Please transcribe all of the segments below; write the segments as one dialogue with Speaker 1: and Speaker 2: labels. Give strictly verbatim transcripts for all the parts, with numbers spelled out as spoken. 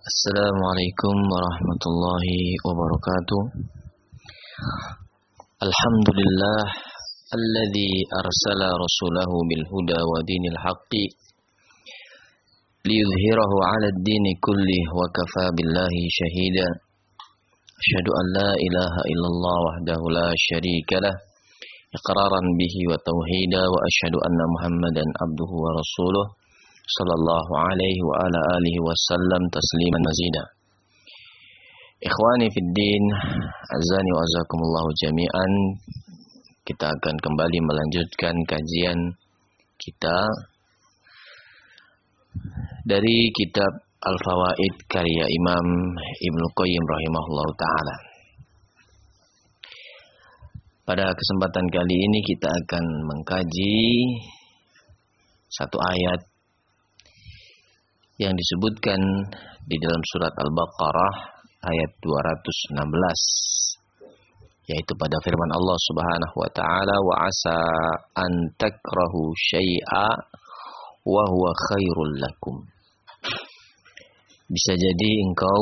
Speaker 1: Assalamualaikum warahmatullahi wabarakatuh. Alhamdulillah alladzi arsala rasulahu bil huda wa dinil haqqi liyudhhirahu 'ala ad-dini kullih wa kafa billahi shahida. Asyhadu an la ilaha illallah wahdahu la syarika lah iqraran bihi wa tauhida wa asyhadu anna Muhammadan abduhu wa rasuluh sallallahu alaihi wa ala alihi wasallam tasliman mazida. Ikhwani fid din, azani wa azakumullahu jami'an. Kita akan kembali melanjutkan kajian kita dari kitab Al-Fawaid karya Imam Ibnu Qayyim rahimahullahu taala. Pada kesempatan kali ini kita akan mengkaji satu ayat yang disebutkan di dalam surat Al-Baqarah ayat dua ratus enam belas, yaitu pada firman Allah Subhanahu wa taala, wa asa an takrahu syai'a wa huwa khairul lakum. Bisa jadi engkau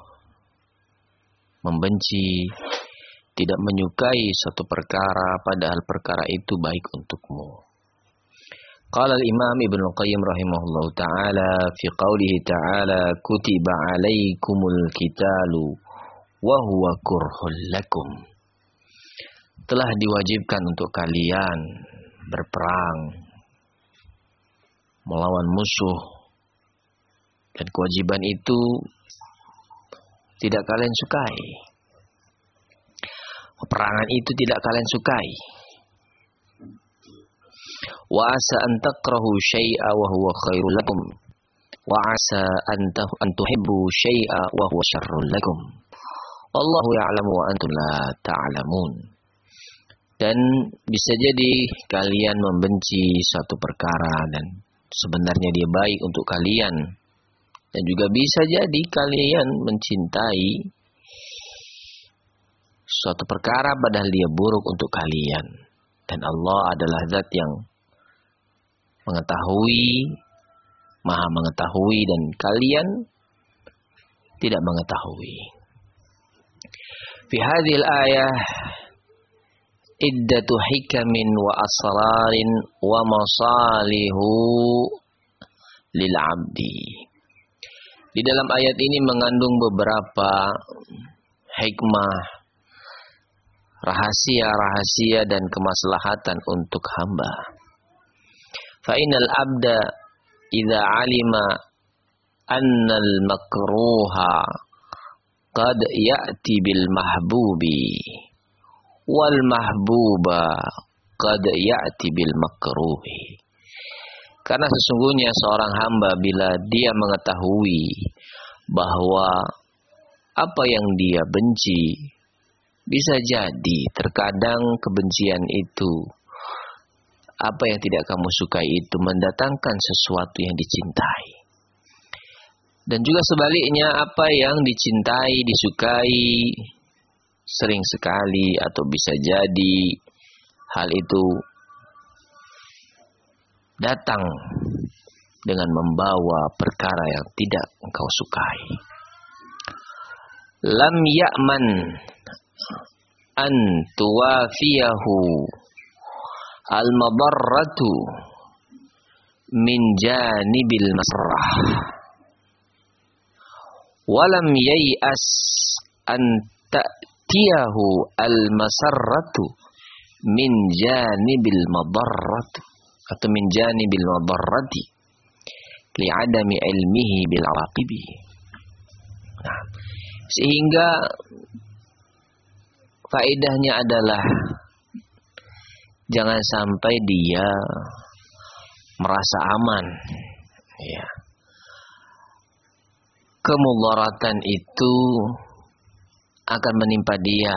Speaker 1: membenci, tidak menyukai suatu perkara padahal perkara itu baik untukmu. Qala al-Imam Ibnu Qayyim rahimahullahu taala fi qoulihi ta'ala kutiba 'alaikumul qitalu wa huwa kurhul lakum. Telah diwajibkan untuk kalian berperang melawan musuh, dan kewajiban itu tidak kalian sukai. Peperangan itu tidak kalian sukai. Wa asa an takrahu syai'a wa huwa khairul lakum wa asa an tuhibbu syai'a wa huwa syarrul lakum wallahu ya'lamu wa antum la ta'lamun. Dan bisa jadi kalian membenci suatu perkara dan sebenarnya dia baik untuk kalian, dan juga bisa jadi kalian mencintai suatu perkara padahal dia buruk untuk kalian. Dan Allah adalah zat yang mengetahui, maha mengetahui, dan kalian tidak mengetahui. Fi hadhil ayah iddatu hikamin wa asrarin wa masalihu lil abdi. Di dalam ayat ini mengandung beberapa hikmah, rahasia-rahasia dan kemaslahatan untuk hamba. Fa innal abda idza alima annal makruha qad ya'ti bil mahbubi wal mahbuba qad ya'ti bil makruhi. Karena sesungguhnya seorang hamba bila dia mengetahui bahwa apa yang dia benci, bisa jadi terkadang kebencian itu, apa yang tidak kamu sukai itu mendatangkan sesuatu yang dicintai. Dan juga sebaliknya, apa yang dicintai, disukai sering sekali atau bisa jadi hal itu datang dengan membawa perkara yang tidak engkau sukai. Lam ya'man an tuwafiyahu al-madarratu min janibil masrah walam yai'as an ta'tiyahu al-masarratu min janibil madarratu atau min janibil madarrati li'adami ilmihi bil awaqibi. Nah, sehingga faedahnya adalah jangan sampai dia merasa aman, ya. Kemudaratan itu akan menimpa dia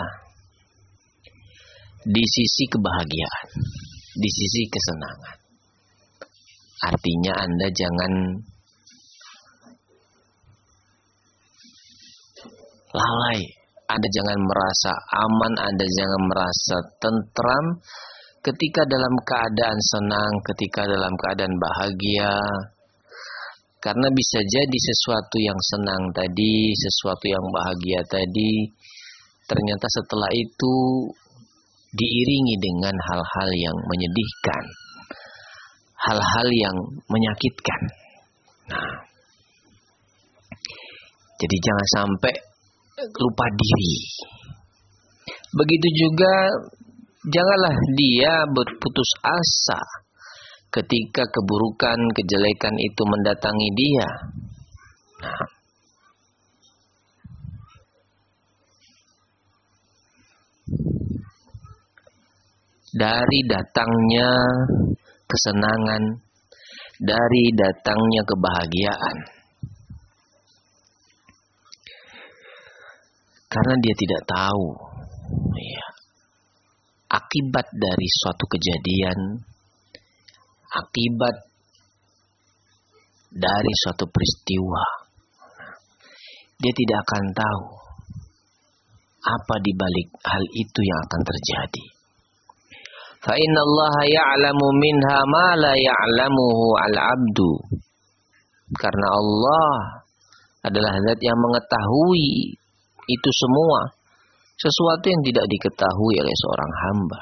Speaker 1: di sisi kebahagiaan, di sisi kesenangan. Artinya Anda jangan lalai, Anda jangan merasa aman, Anda jangan merasa tentram ketika dalam keadaan senang, ketika dalam keadaan bahagia, Karena bisa jadi sesuatu yang senang tadi, sesuatu yang bahagia tadi, ternyata setelah itu diiringi dengan hal-hal yang menyedihkan, hal-hal yang menyakitkan. Nah, jadi jangan sampai lupa diri. Begitu juga janganlah dia berputus asa ketika keburukan, kejelekan itu mendatangi dia. Nah, dari datangnya kesenangan, dari datangnya kebahagiaan. Karena dia tidak tahu ya, akibat dari suatu kejadian, akibat dari suatu peristiwa. Dia tidak akan tahu apa di balik hal itu yang akan terjadi. Fa innallaha ya'lamu minha ma la ya'lamuhu al-'abdu. Karena Allah adalah zat yang mengetahui itu semua, sesuatu yang tidak diketahui oleh seorang hamba.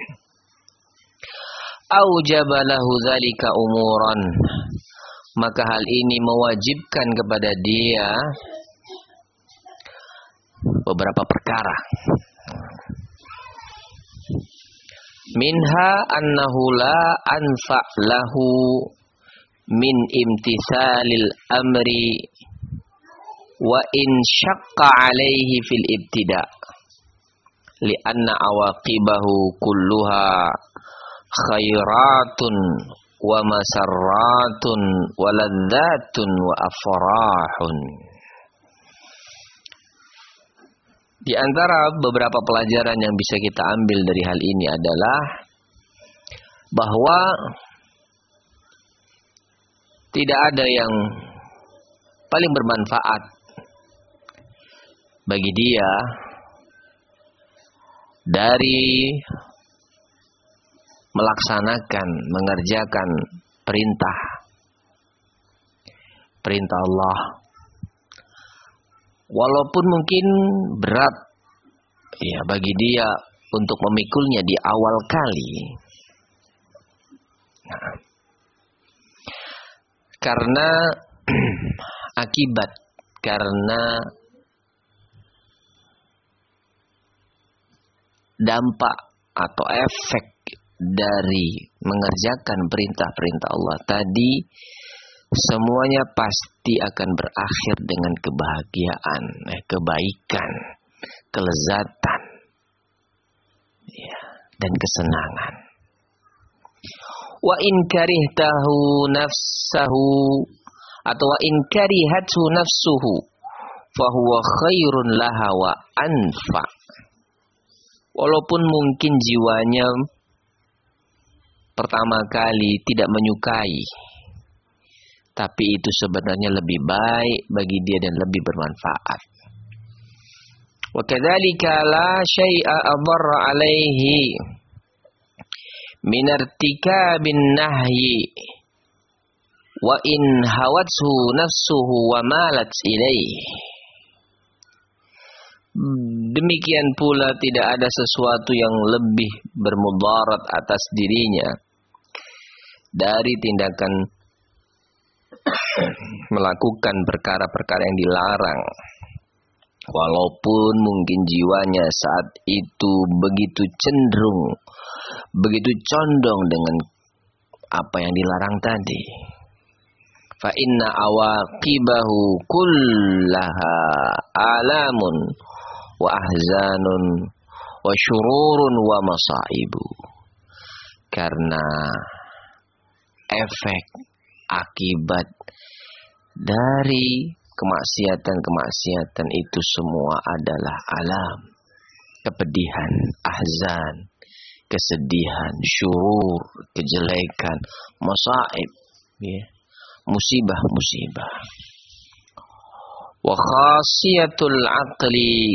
Speaker 1: Aujaba lahu dzalika umuran, maka hal ini mewajibkan kepada dia beberapa perkara. Minha annahu la anfa' lahu min imtithalil amri wa in syaqqa alaihi fil ibtida' li'anna awaqibahu kulluha khairatun wa masarratun wa ladzatun wa afrahun. Di antara beberapa pelajaran yang bisa kita ambil dari hal ini adalah bahwa tidak ada yang paling bermanfaat bagi dia dari melaksanakan, mengerjakan perintah perintah Allah, walaupun mungkin berat ya bagi dia untuk memikulnya di awal kali. Nah, karena akibat, karena dampak atau efek dari mengerjakan perintah-perintah Allah tadi, semuanya pasti akan berakhir dengan kebahagiaan, eh, kebaikan, kelezatan, ya, dan kesenangan. Wa in karihtahu nafsahu atau wa in karihathu nafsuhu fahuwa khairun laha wa anfa. Walaupun mungkin jiwanya pertama kali tidak menyukai, tapi itu sebenarnya lebih baik bagi dia dan lebih bermanfaat. Wa kadzalika la syai'a adarra alaihi min irtikabin nahyi wa in hawathu nafsuhu wa malat ilaihi. Demikian pula tidak ada sesuatu yang lebih bermudarat atas dirinya dari tindakan melakukan perkara-perkara yang dilarang, walaupun mungkin jiwanya saat itu begitu cenderung, begitu condong dengan apa yang dilarang tadi. Fa inna awaqibahu kullaha alamun wa ahzanun wa syururun wa masaibu. Karena efek akibat dari kemaksiatan-kemaksiatan itu semua adalah alam, kepedihan, ahzan, kesedihan, syurur, kejelekan, masaib, ya, musibah-musibah. Wa khasiyatul aqli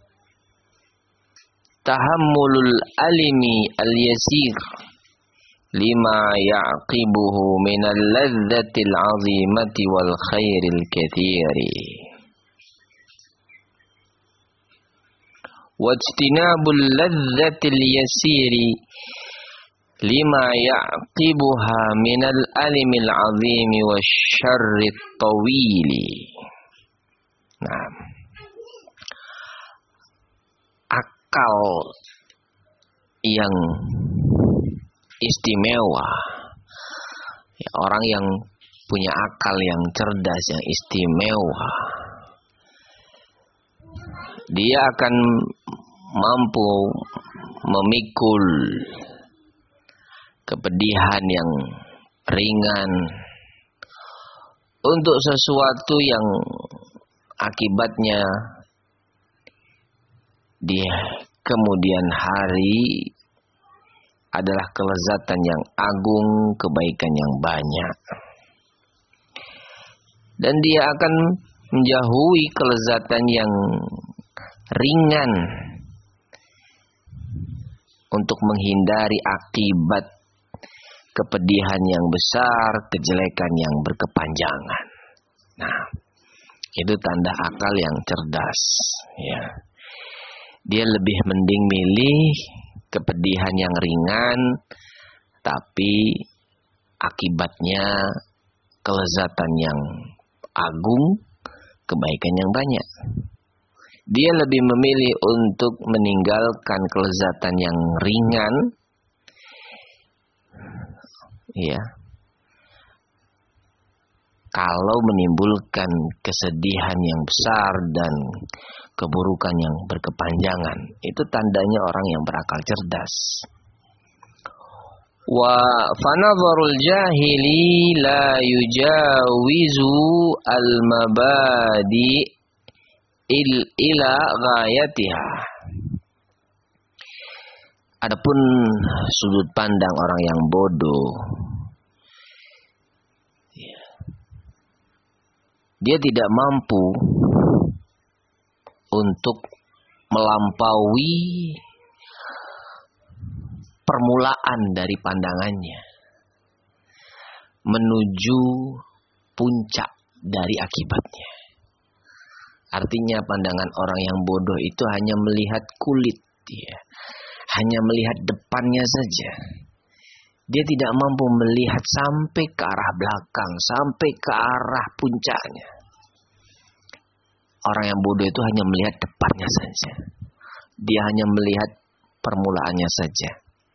Speaker 1: tahammulul alimi al-yasir lima ya'qibuhu minal ladzatil 'azimati wal khairil katsiri. Wajtinabul ladzatil yasiri lima ya'qibuha minal alimil 'azimi wasyarrit tawili. Nah, akal yang istimewa, ya, orang yang punya akal yang cerdas, yang istimewa, dia akan mampu memikul kepedihan yang ringan untuk sesuatu yang akibatnya di kemudian hari adalah kelezatan yang agung, kebaikan yang banyak. Dan dia akan menjauhi kelezatan yang ringan untuk menghindari akibat kepedihan yang besar, kejelekan yang berkepanjangan. Nah, itu tanda akal yang cerdas, ya. Dia lebih mending milih kepedihan yang ringan, tapi akibatnya kelezatan yang agung, kebaikan yang banyak. Dia lebih memilih untuk meninggalkan kelezatan yang ringan, ya, kalau menimbulkan kesedihan yang besar dan keburukan yang berkepanjangan. Itu tandanya orang yang berakal cerdas. Wa fanadharul jahili la yujawizu al-mabadi il ila ghayatiha. Adapun sudut pandang orang yang bodoh, dia tidak mampu untuk melampaui permulaan dari pandangannya menuju puncak dari akibatnya. Artinya pandangan orang yang bodoh itu hanya melihat kulit, ya, hanya melihat depannya saja. Dia tidak mampu melihat sampai ke arah belakang, sampai ke arah puncaknya. Orang yang bodoh itu hanya melihat depannya saja. Dia hanya melihat permulaannya saja.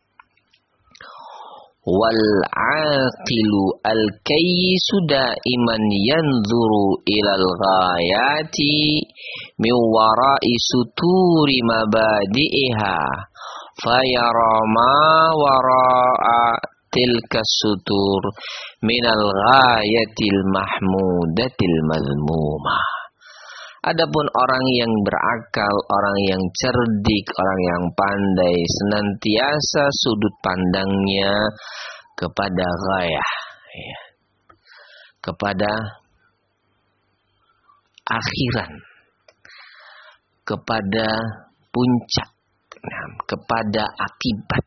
Speaker 1: Wal aqilu al kayyisu daiman yanzuru ilal ghayati min wara'i suturi mabadi'iha fayara ma wara'a tilka sutur minal ghayatil mahmudatil mazmumah. Adapun orang yang berakal, orang yang cerdik, orang yang pandai, senantiasa sudut pandangnya kepada ghayah, ya, kepada akhiran, kepada puncak, nah, kepada akibat.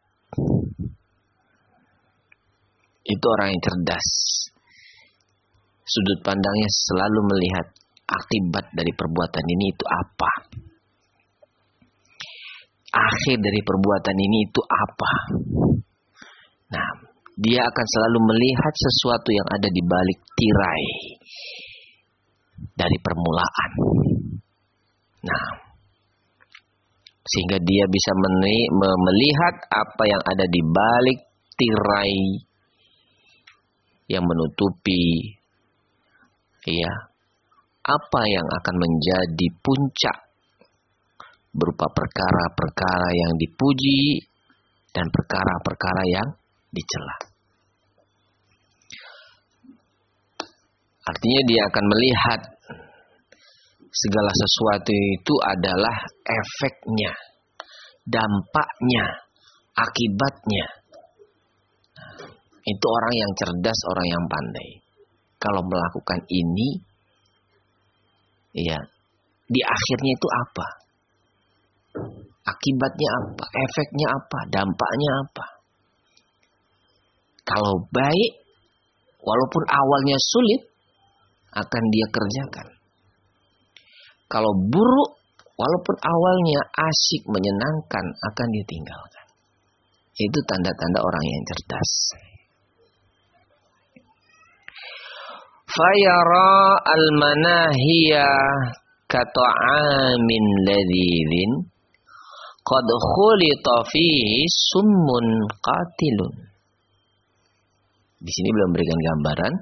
Speaker 1: Itu orang yang cerdas. Sudut pandangnya selalu melihat akibat dari perbuatan ini itu apa? Akhir dari perbuatan ini itu apa? Nah, dia akan selalu melihat sesuatu yang ada di balik tirai dari permulaan. Nah, sehingga dia bisa melihat apa yang ada di balik tirai yang menutupi, ya, apa yang akan menjadi puncak berupa perkara-perkara yang dipuji dan perkara-perkara yang dicela. Artinya dia akan melihat segala sesuatu itu adalah efeknya, dampaknya, akibatnya. Itu orang yang cerdas, orang yang pandai. Kalau melakukan ini, ya, di akhirnya itu apa? Akibatnya apa? Efeknya apa? Dampaknya apa? Kalau baik, walaupun awalnya sulit, akan dia kerjakan. Kalau buruk, walaupun awalnya asik, menyenangkan, akan dia tinggalkan. Itu tanda-tanda orang yang cerdas. Fayara al-manahiya kata'amin ladhidhin qad khulita fihi summun qatilun. Di sini belum berikan gambaran.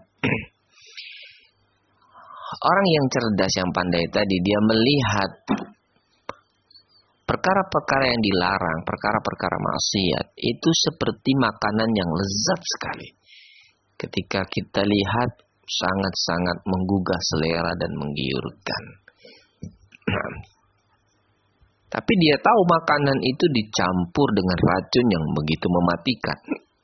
Speaker 1: Orang yang cerdas, yang pandai tadi, dia melihat perkara-perkara yang dilarang, perkara-perkara maksiat, itu seperti makanan yang lezat sekali. Ketika kita lihat, sangat-sangat menggugah selera dan menggiurkan. Tapi dia tahu makanan itu dicampur dengan racun yang begitu mematikan.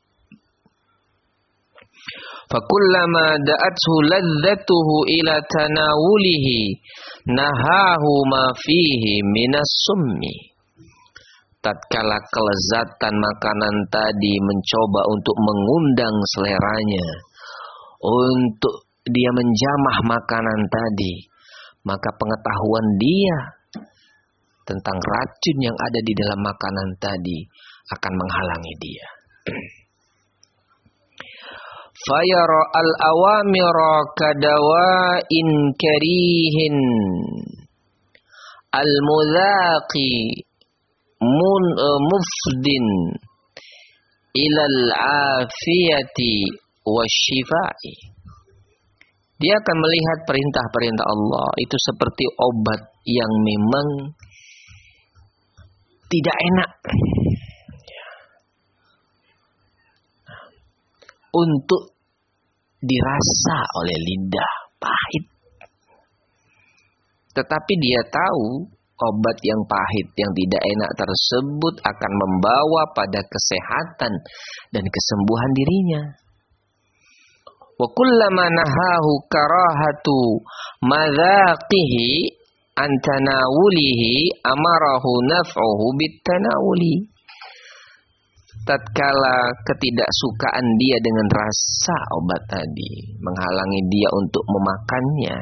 Speaker 1: Fakullama da'athu ladzatuhu ila tanawulihi nahahu ma fihi minas summi. Tatkala kelezatan makanan tadi mencoba untuk mengundang seleranya, untuk dia menjamah makanan tadi, maka pengetahuan dia tentang racun yang ada di dalam makanan tadi akan menghalangi dia. Fayara al-awamira kadawa'in karihin al-mudhaqi mun uh, mufdin ilal afiyati wasyifai. Dia akan melihat perintah-perintah Allah itu seperti obat yang memang tidak enak untuk dirasa oleh lidah, pahit. Tetapi dia tahu obat yang pahit, yang tidak enak tersebut akan membawa pada kesehatan dan kesembuhan dirinya. Wa kullama nahahu karahatu madzaqihi an tanawulihi amarahu naf'uhu bitanawuli. Tatkala ketidaksukaan dia dengan rasa obat tadi menghalangi dia untuk memakannya,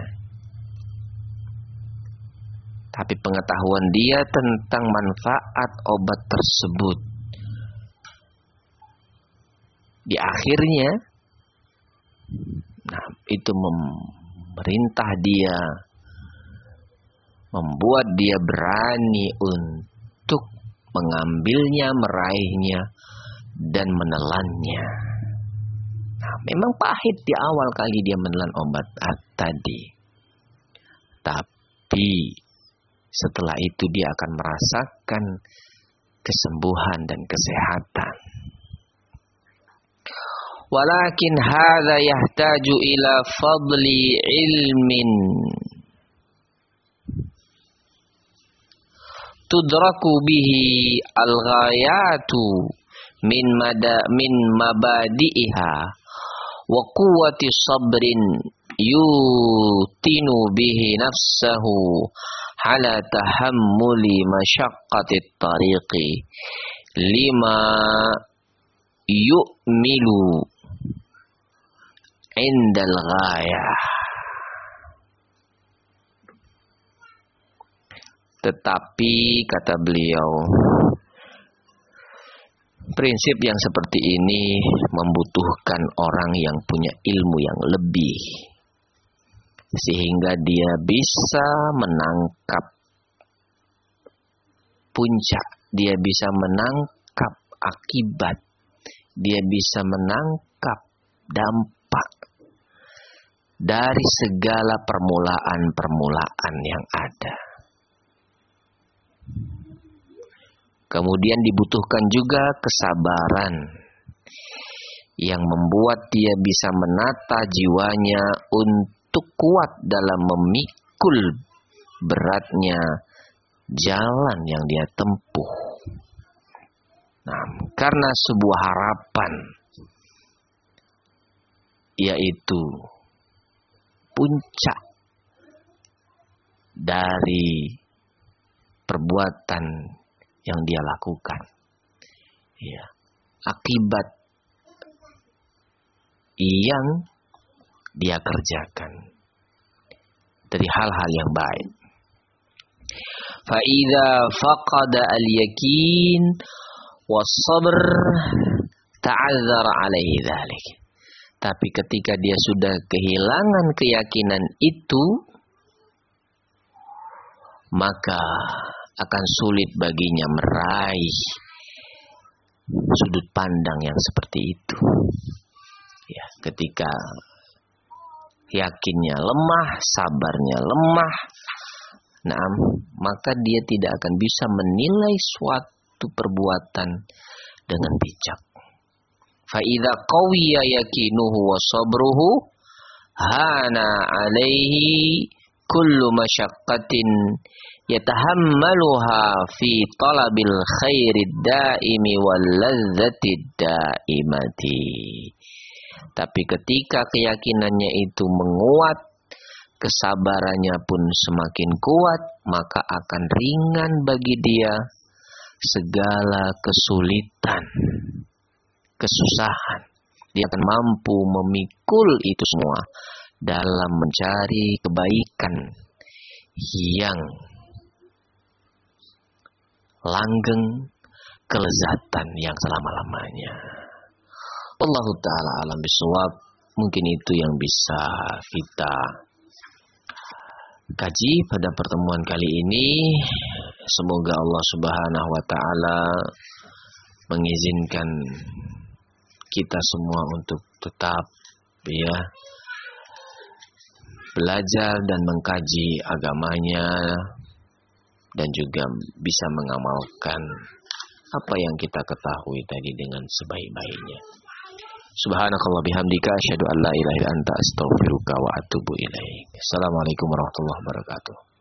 Speaker 1: tapi pengetahuan dia tentang manfaat obat tersebut, di akhirnya, nah, itu memerintah dia, membuat dia berani untuk mengambilnya, meraihnya, dan menelannya. Nah, memang pahit di awal kali dia menelan obat tadi, tapi setelah itu dia akan merasakan kesembuhan dan kesehatan. Walakin hadza yahtaju ila fadli ilmin tudraku bihi al-ghayatu min mada min mabadi'iha wa quwwati sabrin yutinu bihi nafsahu ala tahammuli masyaqqati tariqi lima yu'milu indal ghayah. Tetapi kata beliau, prinsip yang seperti ini membutuhkan orang yang punya ilmu yang lebih, sehingga dia bisa menangkap puncak, dia bisa menangkap akibat, dia bisa menangkap dampak dari segala permulaan-permulaan yang ada. Kemudian dibutuhkan juga kesabaran yang membuat dia bisa menata jiwanya untuk kuat dalam memikul beratnya jalan yang dia tempuh. Nah, karena sebuah harapan, yaitu puncak dari perbuatan yang dia lakukan, ya, akibat yang dia kerjakan dari hal-hal yang baik. Fa idza faqada al-yakin was-sabr ta'azzara alaihi dzalik. Tapi ketika dia sudah kehilangan keyakinan itu, maka akan sulit baginya meraih sudut pandang yang seperti itu. Ya, ketika yakinnya lemah, sabarnya lemah, nah, maka dia tidak akan bisa menilai suatu perbuatan dengan bijak. Fa idza qawiya yakinuhu wa sabruhu hana alaihi kullu masyaqqatin yatahammaluha fi talabil khairid daimi wal ladzatid daimati. Tapi ketika keyakinannya itu menguat, kesabarannya pun semakin kuat, maka akan ringan bagi dia segala kesulitan, kesusahan. Dia akan mampu memikul itu semua dalam mencari kebaikan yang langgeng, kelezatan yang selama-lamanya. Wallahu ta'ala alam bisawab. Mungkin itu yang bisa kita kaji pada pertemuan kali ini. Semoga Allah Subhanahu wa ta'ala mengizinkan kita semua untuk tetap ya belajar dan mengkaji agamanya, dan juga bisa mengamalkan apa yang kita ketahui tadi dengan sebaik-baiknya. Subhanakallah bihamdika asyhadu an la ilaha illa anta astaghfiruka wa atubu ilaik. Assalamualaikum warahmatullahi wabarakatuh.